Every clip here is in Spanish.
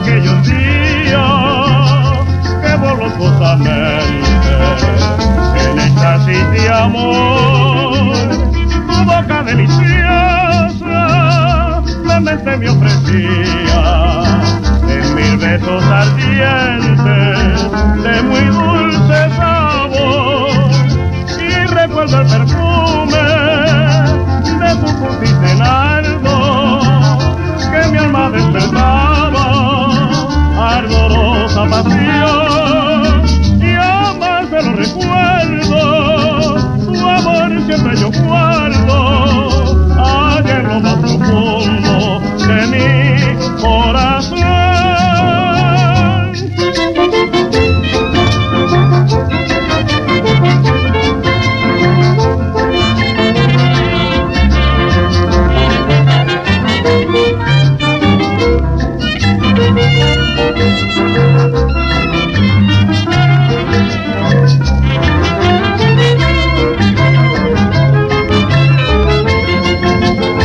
aquellos días que voluptuosamente en éxtasis de amor tu boca deliciosa clemente me ofrecía en mil besos ardientes de muy dulce sabor y recuerdo el perfume de tu cutis de nardo que mi alma despertaba ardorosa pasión y a más de los recuerdos tu amor siempre yo guardo allá en lo más profundo de mi corazón.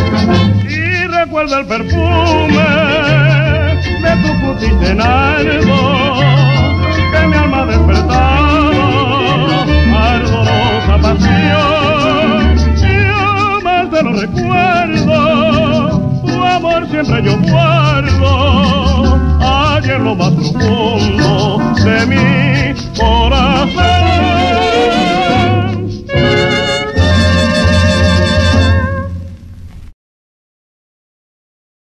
Y recuerdo el perfume de tu cutis de nardo